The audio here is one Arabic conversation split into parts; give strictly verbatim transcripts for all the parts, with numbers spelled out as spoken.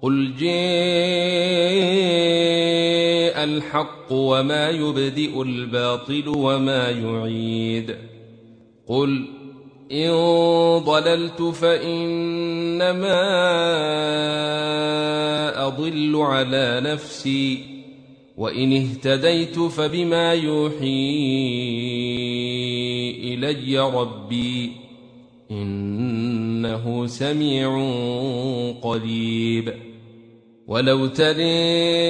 قل جاء الحق وما يبدئ الباطل وما يعيد. قل إن ضللت فإنما أضل على نفسي وإن اهتديت فبما يوحي إلي ربي إنه سميع قريب. ولو ترى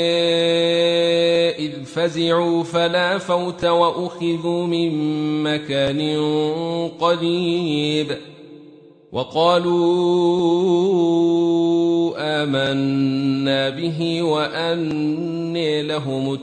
إذ فزعوا فلا فوت وأخذوا من مكان قريب وقالوا آمنا به وأنى لهم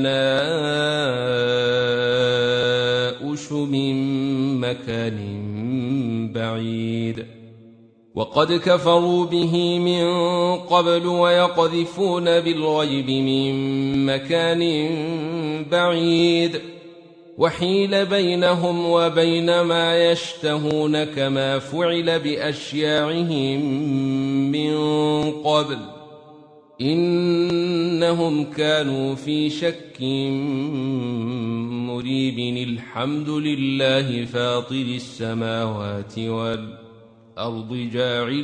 التناؤش من مكان بعيد. وقد كفروا به من قبل ويقذفون بالغيب من مكان بعيد وحيل بينهم وبين ما يشتهون كما فعل بأشياعهم من قبل إنهم كانوا في شك مريب. الحمد لله فاطر السماوات والأرض جاعل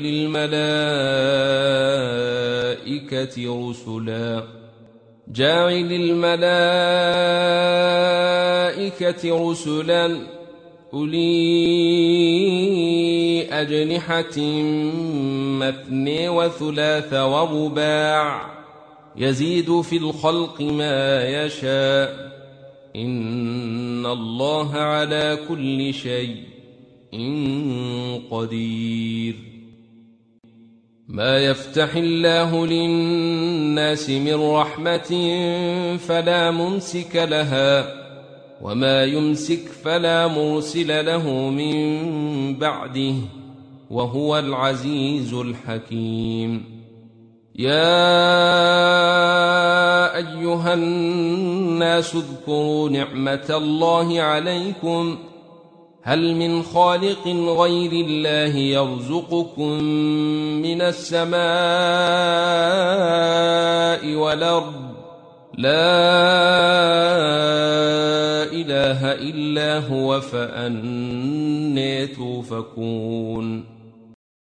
الملائكة رسلا جاعل الملائكة رسلا أولي أجنحة مثني وثلاث ورباع يزيد في الخلق ما يشاء إن الله على كل شيء قدير. ما يفتح الله للناس من رحمة فلا ممسك لها وما يمسك فلا مرسل له من بعده وهو العزيز الحكيم. يا أيها الناس اذكروا نعمة الله عليكم هل من خالق غير الله يرزقكم من السماء والأرض لا إله إلا هو فأنى توفكون.